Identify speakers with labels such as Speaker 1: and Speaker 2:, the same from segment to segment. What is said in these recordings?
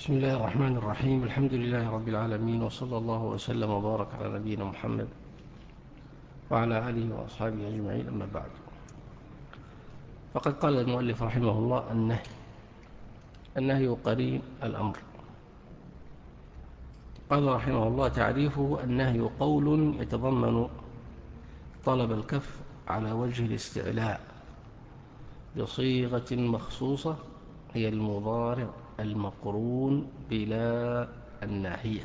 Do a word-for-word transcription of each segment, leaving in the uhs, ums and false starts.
Speaker 1: بسم الله الرحمن الرحيم. الحمد لله رب العالمين، وصلى الله وسلم وبارك على نبينا محمد وعلى آله وأصحابه أجمعين، أما بعد. فقد قال المؤلف رحمه الله: النهي النهي قرين الأمر. قال رحمه الله: تعريفه: النهي قول يتضمن طلب الكف على وجه الاستعلاء بصيغة مخصوصة، هي المضارع المقرون بلا الناهية،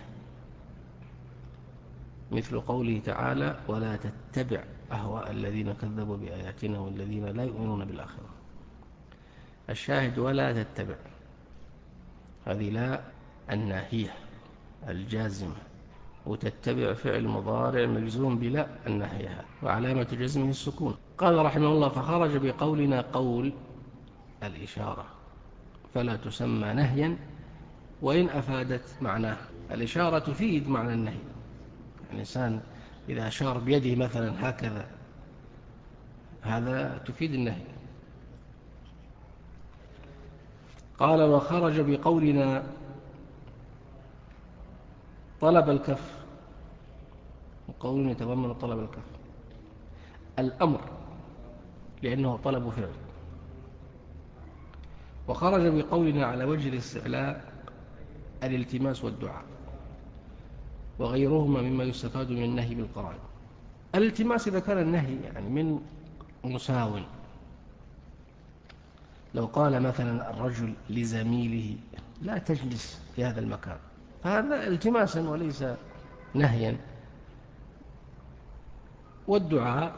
Speaker 1: مثل قوله تعالى: ولا تتبع أهواء الذين كذبوا بآياتنا والذين لا يؤمنون بالآخرة. الشاهد: ولا تتبع، هذه لا الناهية الجازمة، وتتبع فعل مضارع مجزوم بلا الناهية، وعلامة جزمه السكون. قال رحمه الله: فخرج بقولنا قول الإشارة فلا تسمى نهيا وإن أفادت معناه. الإشارة تفيد معنى النهي. الإنسان إذا أشار بيده مثلا هكذا، هذا تفيد النهي. قال: وخرج بقولنا طلب الكف، قول يتضمن طلب الكف الأمر لأنه طلب فعل. وخرج بقولنا على وجه الاستعلاء الالتماس والدعاء، وغيرهما مما يستفاد من النهي بالقرائن. الالتماس إذا كان النهي يعني من مساو، لو قال مثلا الرجل لزميله لا تجلس في هذا المكان، فهذا التماسا وليس نهيا. والدعاء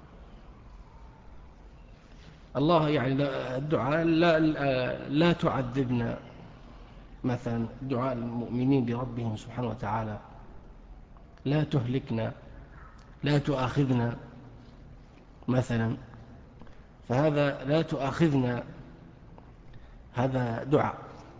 Speaker 1: الله يعني الدعاء لا, لا, لا تعذبنا، مثلا دعاء المؤمنين بربهم سبحانه وتعالى: لا تهلكنا، لا تؤاخذنا مثلا. فهذا لا تؤاخذنا هذا دعاء.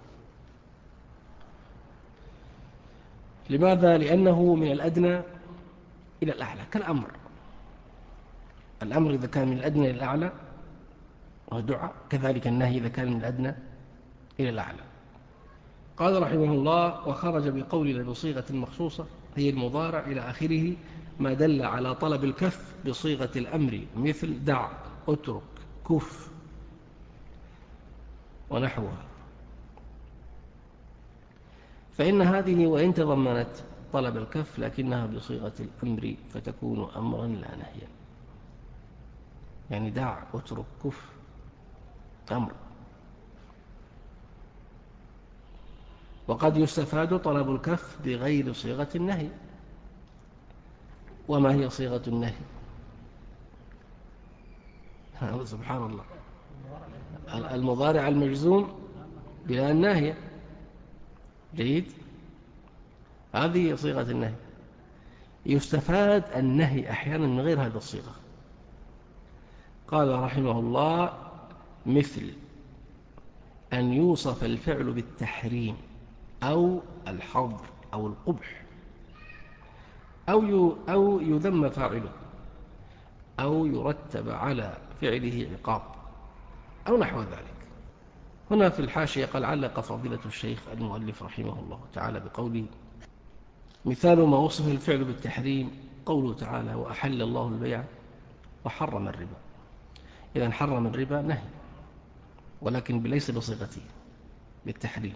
Speaker 1: لماذا؟ لأنه من الأدنى إلى الأعلى كالأمر. الأمر إذا كان من الأدنى إلى الأعلى وهو دعاء، كذلك النهي إذا كان من الأدنى إلى الأعلى. قال رحمه الله: وخرج بقولنا بصيغة مخصوصة، هي المضارع إلى آخره، ما دل على طلب الكف بصيغة الأمر، مثل دع، اترك، كف ونحوها. فإن هذه وإن تضمنت طلب الكف لكنها بصيغة الأمر، فتكون أمرا لا نهيا. يعني دع، اترك، كف أمر. وقد يستفاد طلب الكف بغير صيغة النهي. وما هي صيغة النهي؟ سبحان الله، المضارع المجزوم بلا الناهية. جيد، هذه صيغة النهي. يستفاد النهي أحيانا من غير هذه الصيغة. قال رحمه الله: مثل أن يوصف الفعل بالتحريم أو الحظر أو القبح، أو أو يذم فاعله، أو يرتب على فعله عقاب، أو نحو ذلك. هنا في الحاشية قال: علق فضيلة الشيخ المؤلف رحمه الله تعالى بقوله: مثال ما وصف الفعل بالتحريم قوله تعالى: وأحل الله البيع وحرم الربا. إذن حرم الربا نهي، ولكن ليس بصيغته بالتحريم.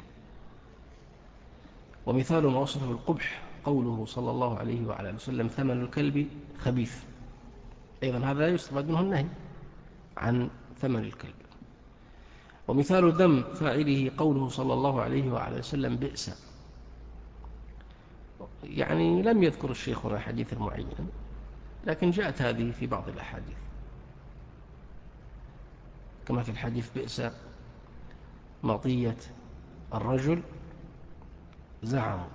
Speaker 1: ومثال ما وصف بالقبح قوله صلى الله عليه وعلى آله وسلم: ثمن الكلب خبيث. أيضا هذا يستفاد منه النهي عن ثمن الكلب. ومثال ذم فاعله قوله صلى الله عليه وعلى وسلم: بئس. يعني لم يذكر الشيخ هنا حديث معين، لكن جاءت هذه في بعض الأحاديث، كما في الحديث: بئس مطية الرجل زعموا.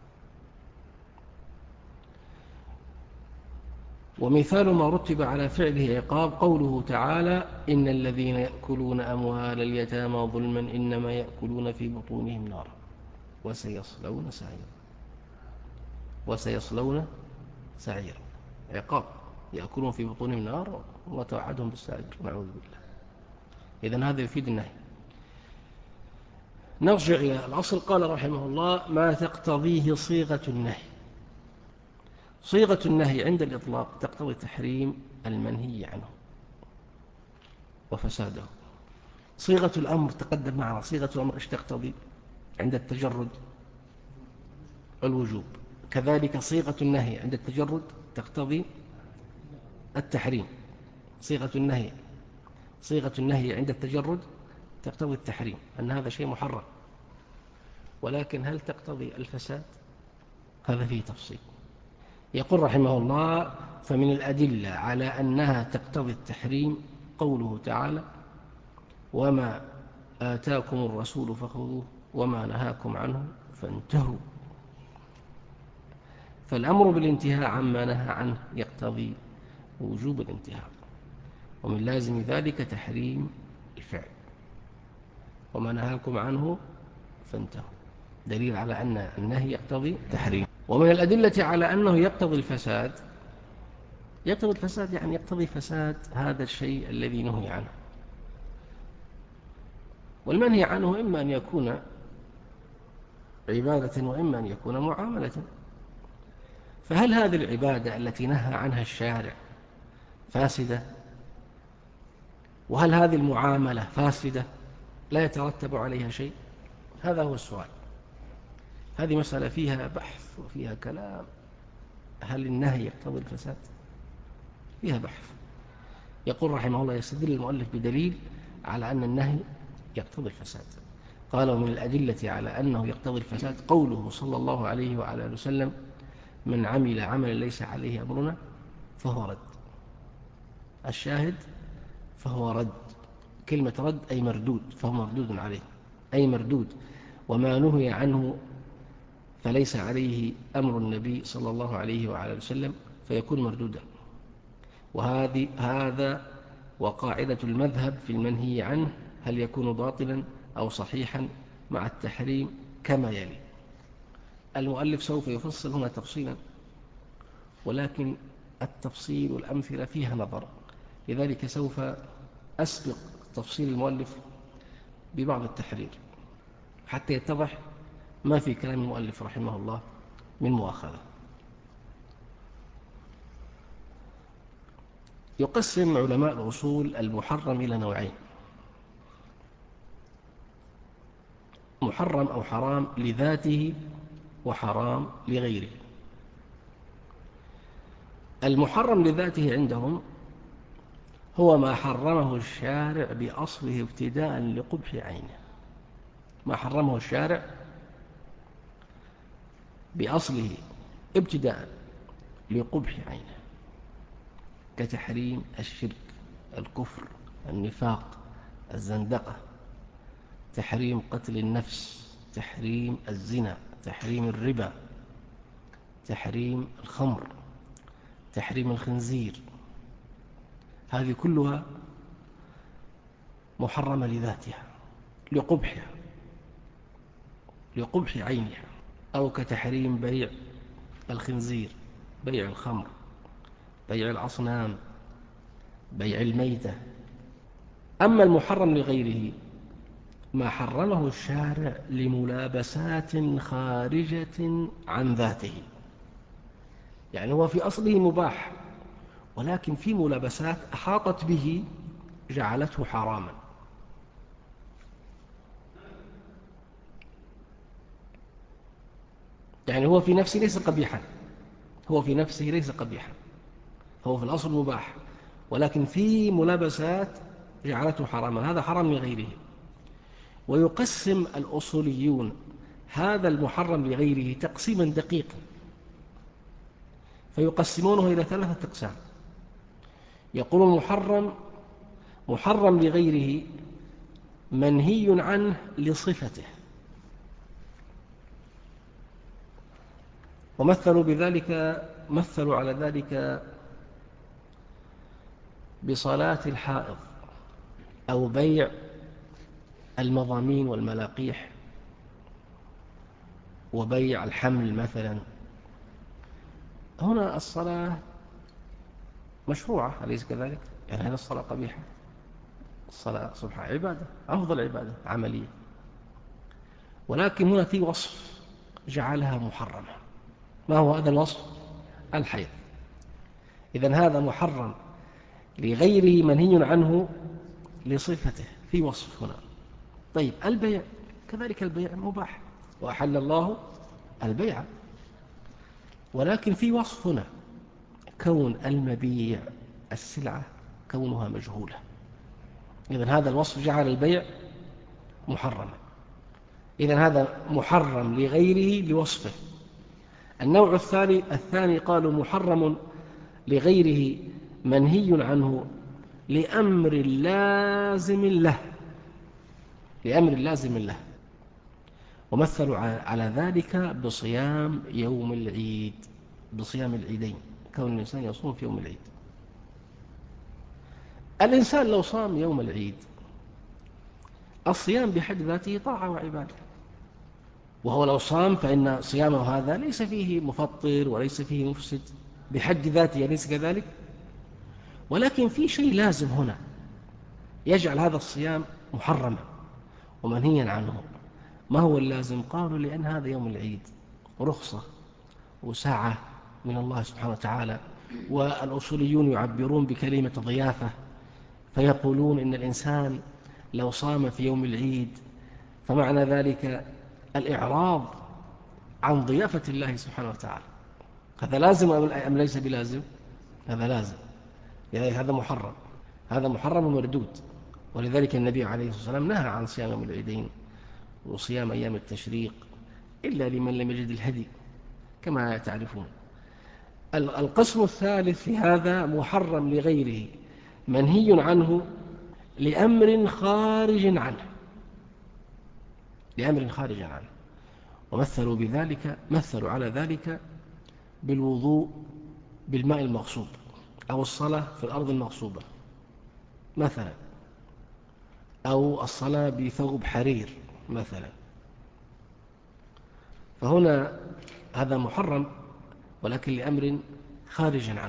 Speaker 1: ومثال ما رتب على فعله عقاب قوله تعالى: إن الذين يأكلون أموال اليتامى ظلما إنما يأكلون في بطونهم نارا وسيصلون سعيرا. وسيصلون سعيرا، عقاب، يأكلون في بطونهم نار وتوعدهم بالسعير، نعوذ بالله. إذن هذا يفيد النهي. نرجع إلى الأصل. قال رحمه الله: ما تقتضيه صيغة النهي. صيغة النهي عند الإطلاق تقتضي تحريم المنهي عنه وفساده. صيغة الأمر تقدم معنا. صيغة الأمر إيش تقتضي عند التجرد؟ الوجوب. كذلك صيغة النهي عند التجرد تقتضي التحريم. صيغة النهي صيغة النهي عند التجرد تقتضي التحريم، أن هذا شيء محرم. ولكن هل تقتضي الفساد؟ هذا فيه تفصيل. يقول رحمه الله: فمن الأدلة على أنها تقتضي التحريم قوله تعالى: وما آتاكم الرسول فخذوه وما نهاكم عنه فانتهوا. فالأمر بالانتهاء عما نهى عنه يقتضي وجوب الانتهاء، ومن لازم ذلك تحريم الفعل. وما نهاكم عنه فانتهوا، دليل على أن النهي يقتضي تحريم. ومن الأدلة على أنه يقتضي الفساد، يقتضي الفساد يعني يقتضي فساد هذا الشيء الذي نهي عنه. والمنهي عنه إما أن يكون عبادة وإما أن يكون معاملة. فهل هذه العبادة التي نهى عنها الشارع فاسدة؟ وهل هذه المعاملة فاسدة لا يترتب عليها شيء؟ هذا هو السؤال. هذه مسألة فيها بحث وفيها كلام. هل النهي يقتضي الفساد؟ فيها بحث. يقول رحمه الله: يستدل المؤلف بدليل على أن النهي يقتضي الفساد. قال: ومن الأدلة على أنه يقتضي الفساد قوله صلى الله عليه وعلى آله وسلم: من عمل عملا ليس عليه أمرنا فهو رد. الشاهد: فهو رد. كلمة رد أي مردود، فهو مردود عليه أي مردود. وما نهي عنه فليس عليه أمر النبي صلى الله عليه وعلى آله وسلم فيكون مردودا. وهذه هذا وقاعدة المذهب في المنهي عنه: هل يكون باطلا أو صحيحا مع التحريم كما يلي. المؤلف سوف يفصل هنا تفصيلا، ولكن التفصيل والأمثلة فيها نظر، لذلك سوف أسبق تفصيل المؤلف ببعض التحرير حتى يتضح ما في كلام المؤلف رحمه الله من مؤاخذة. يقسم علماء الأصول المحرم إلى نوعين: محرم أو حرام لذاته، وحرام لغيره. المحرم لذاته عندهم هو ما حرمه الشارع بأصله ابتداء لقبح عينه. ما حرمه الشارع بأصله ابتداء لقبح عينه، كتحريم الشرك، الكفر، النفاق، الزندقة، تحريم قتل النفس، تحريم الزنا، تحريم الربا، تحريم الخمر، تحريم الخنزير. هذه كلها محرمة لذاتها لقبحها لقبح عينها. أو كتحريم بيع الخنزير، بيع الخمر، بيع الأصنام، بيع الميتة. أما المحرم لغيره ما حرمه الشارع لملابسات خارجة عن ذاته، يعني هو في أصله مباح، ولكن في ملابسات أحاطت به جعلته حراما. يعني هو في نفسه ليس قبيحا هو في نفسه ليس قبيحا هو في الأصل مباح، ولكن في ملابسات جعلته حراما، هذا حرام لغيره. ويقسم الأصوليون هذا المحرم لغيره تقسيما دقيقا، فيقسمونه إلى ثلاثة أقسام. يقول محرم محرم لغيره منهي عنه لصفته، ومثلوا بذلك مثلوا على ذلك بصلاة الحائض، أو بيع المضامين والملاقيح، وبيع الحمل مثلا. هنا الصلاة مشروعة أليس كذلك؟ يعني هذا الصلاة قبيحة؟ الصلاة صبح عبادة، أفضل عبادة عملية. ولكن هنا في وصف جعلها محرمة. ما هو هذا الوصف؟ الحيض. إذن هذا محرم لغيره منهي عنه لصفته، في وصف هنا. طيب البيع كذلك، البيع مباح وأحل الله البيع، ولكن في وصف هنا، كون المبيع السلعة كونها مجهولة. إذن هذا الوصف جعل البيع محرما. إذن هذا محرم لغيره لوصفه. النوع الثاني الثاني قالوا محرم لغيره منهي عنه لأمر لازم له، لأمر لازم له. ومثلوا على ذلك بصيام يوم العيد، بصيام العيدين، كون الإنسان يصوم في يوم العيد. الإنسان لو صام يوم العيد، الصيام بحد ذاته طاعة وعبادة، وهو لو صام فإن صيامه هذا ليس فيه مفطر وليس فيه مفسد بحد ذاته، أليس كذلك؟ ولكن في شيء لازم هنا يجعل هذا الصيام محرما ومنهيا عنه. ما هو اللازم؟ قالوا لأن هذا يوم العيد رخصة وساعة من الله سبحانه وتعالى، والأصوليون يعبرون بكلمة ضيافة، فيقولون إن الإنسان لو صام في يوم العيد فمعنى ذلك الإعراض عن ضيافة الله سبحانه وتعالى. هذا لازم أم ليس بلازم؟ هذا لازم، يعني هذا محرم، هذا محرم ومردود. ولذلك النبي عليه الصلاة والسلام نهى عن صيام يوم العيدين وصيام أيام التشريق إلا لمن لم يجد الهدي كما تعرفون. القسم الثالث في هذا محرم لغيره منهي عنه لأمر خارج عنه، لأمر خارج عنه. ومثلوا بذلك، مثلوا على ذلك بالوضوء بالماء المغصوب، أو الصلاة في الأرض المغصوبة مثلا، أو الصلاة بثوب حرير مثلا. فهنا هذا محرم ولكن لأمر خارج عنه،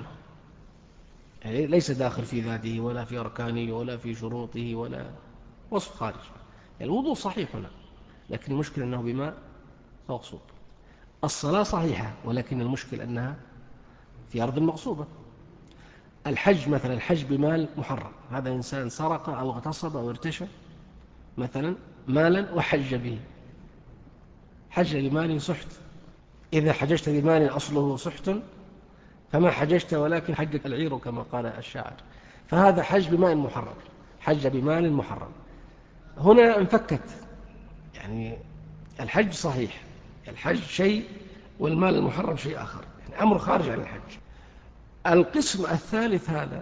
Speaker 1: يعني ليس داخل في ذاته ولا في أركانه ولا في شروطه ولا وصف خارج. يعني الوضوء صحيح هنا، لكن المشكلة أنه بماء مغصوب. الصلاة صحيحة ولكن المشكلة أنها في أرض مغصوبة. الحج مثلا، الحج بمال محرم، هذا إنسان سرق أو اغتصب أو ارتشى مثلا مالا وحج به، حج بمال سحت. إذا حججت بمال أصله سحت فما حججت ولكن حجك العير كما قال الشاعر. فهذا حج بمال محرم، حج بمال محرم. هنا انفكت، يعني الحج صحيح، الحج شيء والمال المحرم شيء آخر، يعني أمر خارج عن الحج. القسم الثالث هذا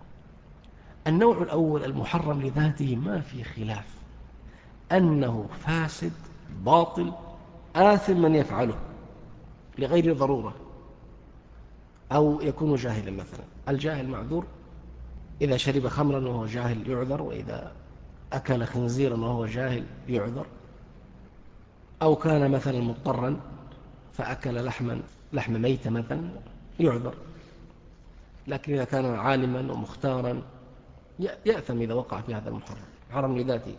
Speaker 1: النوع الأول المحرم لذاته ما في خلاف أنه فاسد باطل آثم من يفعله لغير ضرورة، أو يكون جاهلا مثلا. الجاهل معذور، إذا شرب خمرا وهو جاهل يعذر، وإذا أكل خنزيرا وهو جاهل يعذر، أو كان مثلا مضطرا فأكل لحما لحم ميت مثلا يعذر. لكن إذا كان عالما ومختارا يأثم إذا وقع في هذا المحرم، محرم لذاته.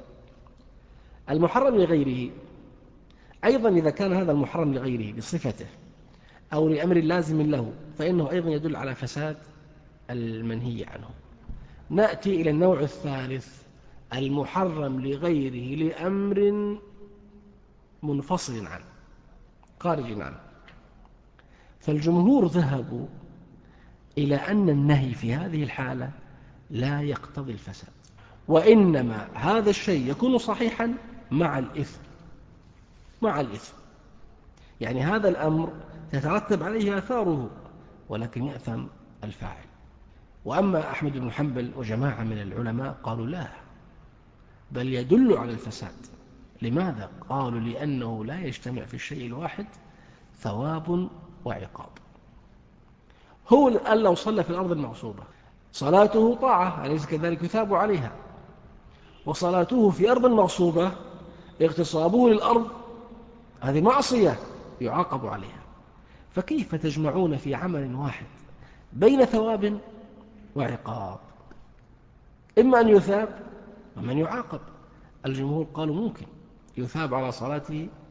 Speaker 1: المحرم لغيره أيضا إذا كان هذا المحرم لغيره بصفته أو لأمر لازم له فإنه أيضا يدل على فساد المنهي عنه. نأتي إلى النوع الثالث المحرم لغيره لأمر منفصل عنه خارج عنه. فالجمهور ذهبوا إلى أن النهي في هذه الحالة لا يقتضي الفساد، وإنما هذا الشيء يكون صحيحا مع الإثم، مع الإثم، يعني هذا الأمر تترتب عليه آثاره ولكن يأثم الفاعل. وأما أحمد بن حنبل وجماعة من العلماء قالوا لا، بل يدل على الفساد. لماذا؟ قالوا لأنه لا يجتمع في الشيء الواحد ثواب وعقاب. هو الآن لو صلى في الأرض المغصوبة صلاته طاعة أليس كذلك يثاب عليها، وصلاته في أرض مغصوبة اغتصابه للأرض هذه معصية يعاقب عليها. فكيف تجمعون في عمل واحد بين ثواب وعقاب؟ إما أن يثاب ومن يعاقب. الجمهور قالوا ممكن يثاب على صلاته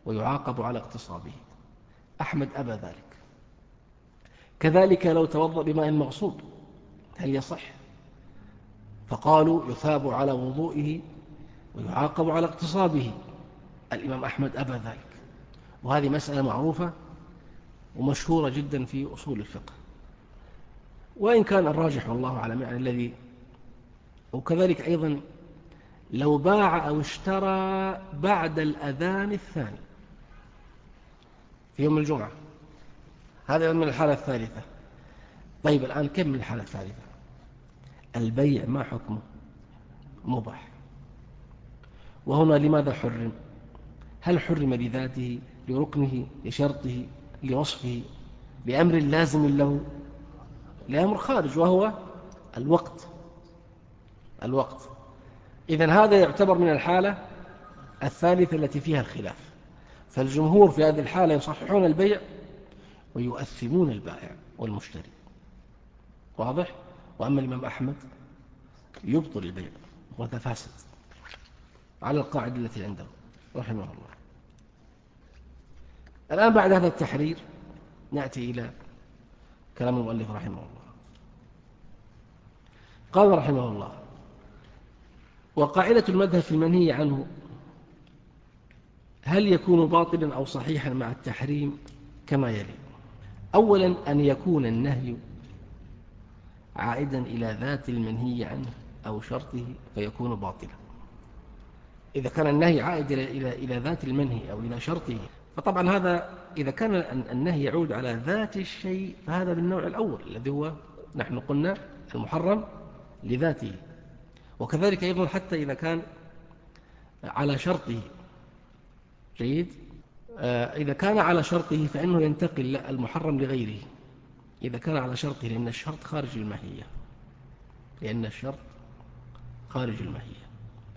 Speaker 1: ويعاقب على اغتصابه. أحمد أبى ذلك. كذلك لو توضأ بماء مغصوب هل يصح؟ فقالوا يثاب على وضوئه ويعاقب على اغتصابه. الإمام أحمد أبى ذلك، وهذه مسألة معروفة ومشهورة جدا في أصول الفقه، وإن كان الراجح والله أعلم يعني الذي. وكذلك أيضا لو باع أو اشترى بعد الأذان الثاني في يوم الجمعة، هذا من الحالة الثالثة. طيب الآن كم من الحالة الثالثة؟ البيع ما حكمه؟ مباح. وهنا لماذا حرم؟ هل حرم لذاته، لركنه، لشرطه، لوصفه، لأمر لازم له؟ لأمر خارج وهو الوقت. الوقت إذن هذا يعتبر من الحالة الثالثة التي فيها الخلاف. فالجمهور في هذه الحالة يصححون البيع ويؤثمون البائع والمشتري، واضح؟ وأما الإمام أحمد يبطل البيع وتفاسد على القاعدة التي عنده رحمه الله. الآن بعد هذا التحرير نأتي إلى كلام المؤلف رحمه الله. قال رحمه الله: وقاعدة المذهب في المنهي عنه هل يكون باطلا أو صحيحا مع التحريم كما يلي. أولا أن يكون النهي عائدا إلى ذات المنهي عنه أو شرطه فيكون باطلا. إذا كان النهي عائد إلى إلى ذات المنهي أو إلى شرطه، فطبعا هذا إذا كان النهي يعود على ذات الشيء فهذا بالنوع الأول الذي هو نحن قلنا المحرم لذاته. وكذلك أيضا حتى إذا كان على شرطه. جيد. إذا كان على شرطه فإنه ينتقل المحرم لغيره إذا كان على شرطه، لأن الشرط خارج الماهية لأن الشرط خارج الماهية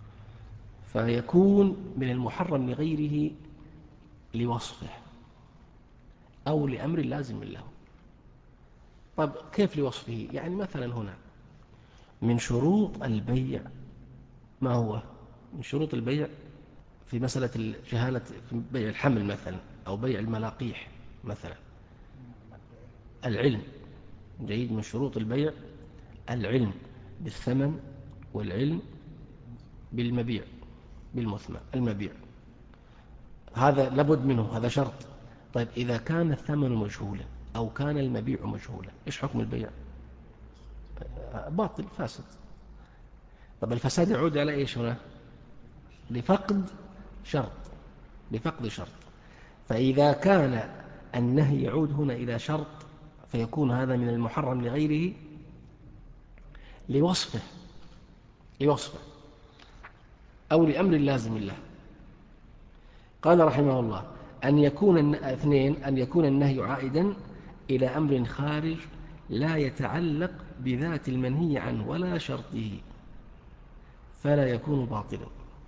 Speaker 1: فيكون من المحرم لغيره لوصفه أو لأمر لازم له. طب كيف لوصفه؟ يعني مثلا هنا من شروط البيع ما هو؟ من شروط البيع في مسألة الجهالة في بيع الحمل مثلا أو بيع الملاقيح مثلا العلم. جيد. من شروط البيع العلم بالثمن والعلم بالمبيع بالمثمن المبيع، هذا لابد منه، هذا شرط. طيب إذا كان الثمن مجهولا أو كان المبيع مجهولا إيش حكم البيع؟ باطل فاسد. طب الفساد يعود على إيش هنا؟ لفقد شرط لفقد شرط. فإذا كان النهي يعود هنا إلى شرط فيكون هذا من المحرم لغيره لوصفه لوصفه أو لأمر لازم له. قال رحمه الله: أن يكون اثنين أن يكون النهي عائدا إلى أمر خارج لا يتعلق بذات المنهي عنه ولا شرطه فلا يكون باطلا.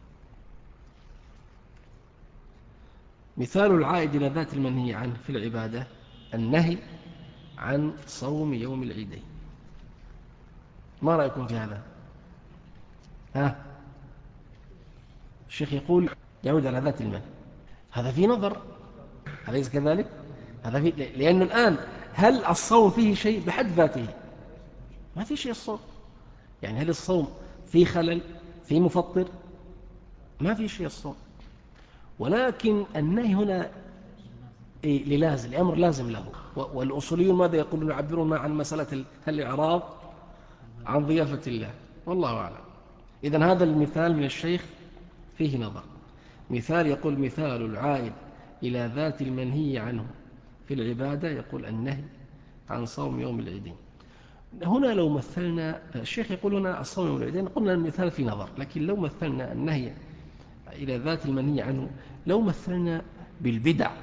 Speaker 1: مثال العائد إلى ذات المنهي عنه في العبادة النهي عن صوم يوم العيدين. ما رأيكم في هذا؟ ها؟ الشيخ يقول يعود على ذات المنهي، هذا في نظر، أليس كذلك؟ هذا في لأنه الآن هل الصوم فيه شيء بحد ذاته؟ ما في شيء الصوم، يعني هل الصوم فيه خلل فيه مفطر؟ ما في شيء الصوم، ولكن النهي هنا للازم لأمر لازم له. والأصوليون ماذا يقولون؟ يعبرون عن مسألة الإعراض عن ضيافة الله، والله أعلم. إذن هذا المثال من الشيخ فيه نظر. مثال يقول مثال العائد إلى ذات المنهي عنه في العبادة، يقول النهي عن صوم يوم العيدين. هنا لو مثلنا، الشيخ يقول هنا الصوم يوم العيدين، قلنا المثال في نظر، لكن لو مثلنا النهي إلى ذات المنهي عنه، لو مثلنا بالبدع،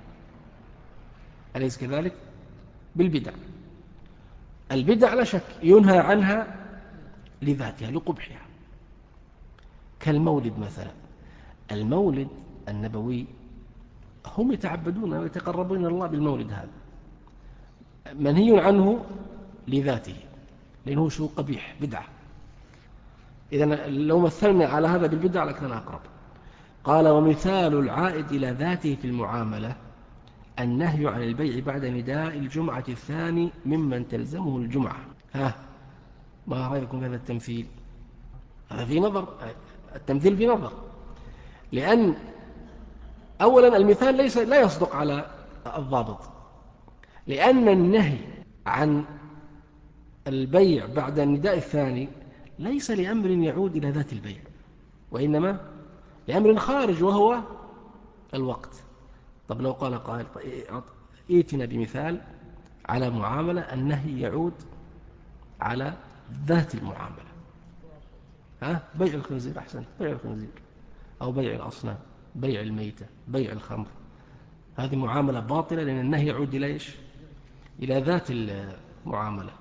Speaker 1: أليس كذلك؟ بالبدع، البدع لا شك ينهى عنها لذاتها لقبحها، كالمولد مثلا. المولد النبوي هم يتعبدون ويتقربون إلى الله بالمولد، هذا منهي عنه لذاته لأنه شو قبيح بدعة. إذن لو مثلنا على هذا بالبدع لكان أقرب. قال ومثال العائد إلى ذاته في المعاملة النهي عن البيع بعد نداء الجمعة الثاني ممن تلزمه الجمعة. ها، ما رأيكم هذا التمثيل؟ هذا في نظر، التمثيل في نظر، لأن أولا المثال ليس لا يصدق على الضابط، لأن النهي عن البيع بعد النداء الثاني ليس لأمر يعود إلى ذات البيع، وإنما لأمر خارج وهو الوقت. طب لو قال قائل ائتنا بمثال على معاملة النهي يعود على ذات المعاملة. ها، بيع الخنزير أحسن، بيع الخنزير أو بيع الأصنام، بيع الميتة، بيع الخمر، هذه معاملة باطلة لأن النهي يعود إلى إيش؟ إلى ذات المعاملة.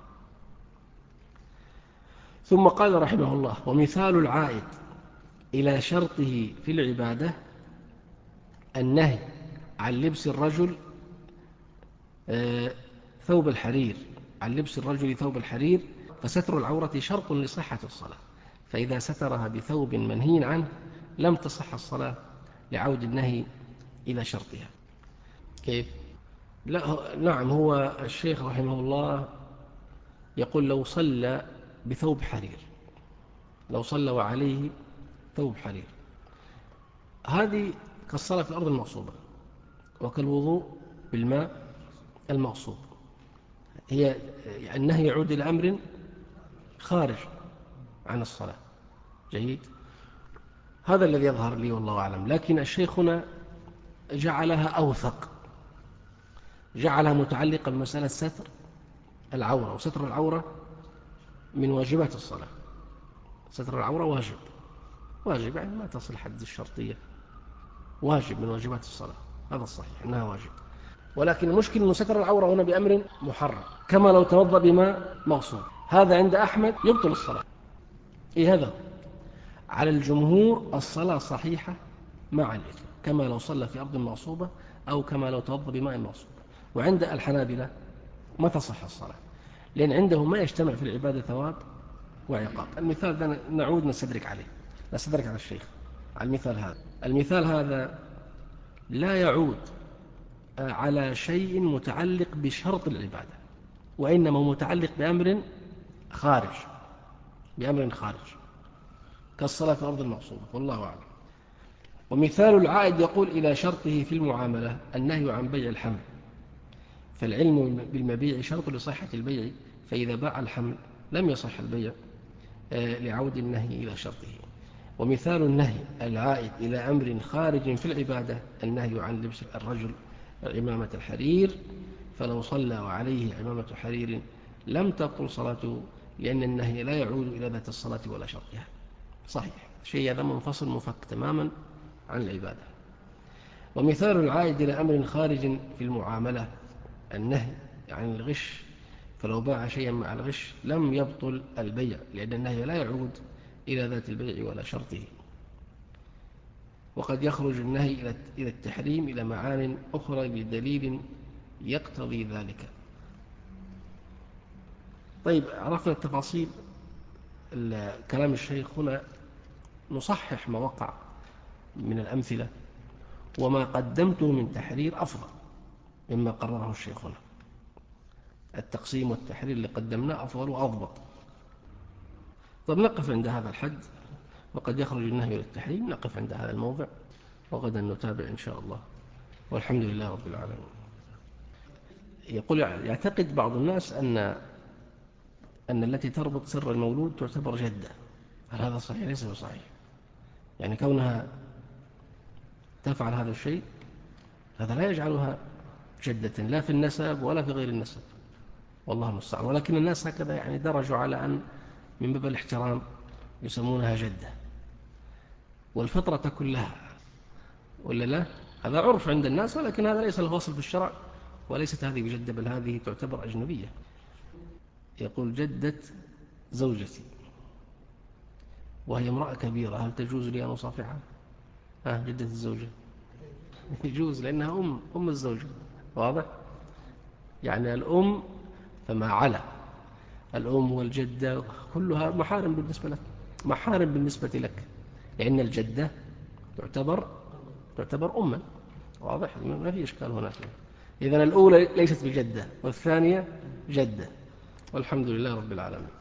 Speaker 1: ثم قال رحمه الله ومثال العائد إلى شرطه في العبادة النهي عن لبس الرجل ثوب الحرير، عن لبس الرجل ثوب الحرير، فستر العورة شرط لصحة الصلاة، فإذا سترها بثوب منهي عنه لم تصح الصلاة لعود النهي إلى شرطها. كيف؟ لا، نعم، هو الشيخ رحمه الله يقول لو صلى بثوب حرير، لو صلى وعليه ثوب حرير، هذه كالصلاة في الأرض المغصوبة وكالوضوء بالماء المغصوب، هي النهي يعود إلى أمر خارج عن الصلاة. جيد، هذا الذي يظهر لي والله أعلم. لكن الشيخ هنا جعلها أوثق، جعلها متعلقة بمسألة ستر العورة، وستر العورة من واجبات الصلاة، ستر العورة واجب، واجب يعني ما تصل حد الشرطية، واجب من واجبات الصلاة، هذا الصحيح أنها واجب. ولكن المشكلة أن ستر العورة هنا بأمر محرم، كما لو توضأ بماء مغصوب، هذا عند أحمد يبطل الصلاة. إيه هذا؟ على الجمهور الصلاة صحيحة مع الإثم، كما لو صلى في أرض مغصوبة أو كما لو توضأ بماء مغصوب. وعند الحنابلة ما تصح الصلاة، لأن عندهم ما يجتمع في العبادة ثواب وعقاب. المثال ده نعود نستدرك عليه، نستدرك على الشيخ على المثال هذا. المثال هذا لا يعود على شيء متعلق بشرط العبادة، وإنما متعلق بأمر خارج، بأمر خارج كالصلاة في الأرض المغصوبة، والله أعلم. ومثال العائد يقول إلى شرطه في المعاملة النهي عن بيع الحمل، فالعلم بالمبيع شرط لصحة البيع، فإذا باع الحمل لم يصح البيع لعود النهي إلى شرطه. ومثال النهي العائد إلى أمر خارج في العبادة النهي عن لبس الرجل عمامة الحرير، فلو صلى وعليه عمامة حرير لم تبطل صلاته، لأن النهي لا يعود إلى ذات الصلاة ولا شرطها. صحيح، شيء هذا منفصل مفك تماما عن العبادة. ومثال العائد إلى أمر خارج في المعاملة النهي عن الغش، فلو باع شيئا مع الغش لم يبطل البيع، لأن النهي لا يعود إلى ذات البيع ولا شرطه. وقد يخرج النهي إلى التحريم إلى معان أخرى بدليل يقتضي ذلك. طيب، عرفنا التفاصيل كلام الشيخ هنا، نصحح ما وقع من الأمثلة، وما قدمته من تحرير أفضل مما قرره الشيخ هنا. التقسيم والتحرير اللي قدمناه أفضل وأضبط. طب نقف عند هذا الحد، وقد يخرج النهي للتحريم، نقف عند هذا الموضع، وغدا نتابع إن شاء الله، والحمد لله رب العالمين. يقول يعتقد بعض الناس أن أن التي تربط سر المولود تعتبر جدة، هل هذا صحيح؟ ليس بصحيح. يعني كونها تفعل هذا الشيء هذا لا يجعلها جدة، لا في النسب ولا في غير النسب، والله المستعان. ولكن الناس هكذا يعني درجوا على أن من باب الاحترام يسمونها جدة، والفطرة تكون لها، ولا لا؟ هذا عرف عند الناس، ولكن هذا ليس له أصل في الشرع، وليست هذه بجدة، بل هذه تعتبر أجنبية. يقول جدة زوجتي وهي امرأة كبيرة، هل تجوز لي أن أصافحها؟ آه جدة الزوجة يجوز، لأنها أم أم الزوجة، واضح؟ يعني الأم فما على الأم والجدة كلها محارم بالنسبة لك، محارم بالنسبة لك، لأن الجدة تعتبر تعتبر أما. واضح؟ ما في إشكال هنا فيها. إذن الأولى ليست بجدة والثانية جدة، والحمد لله رب العالمين.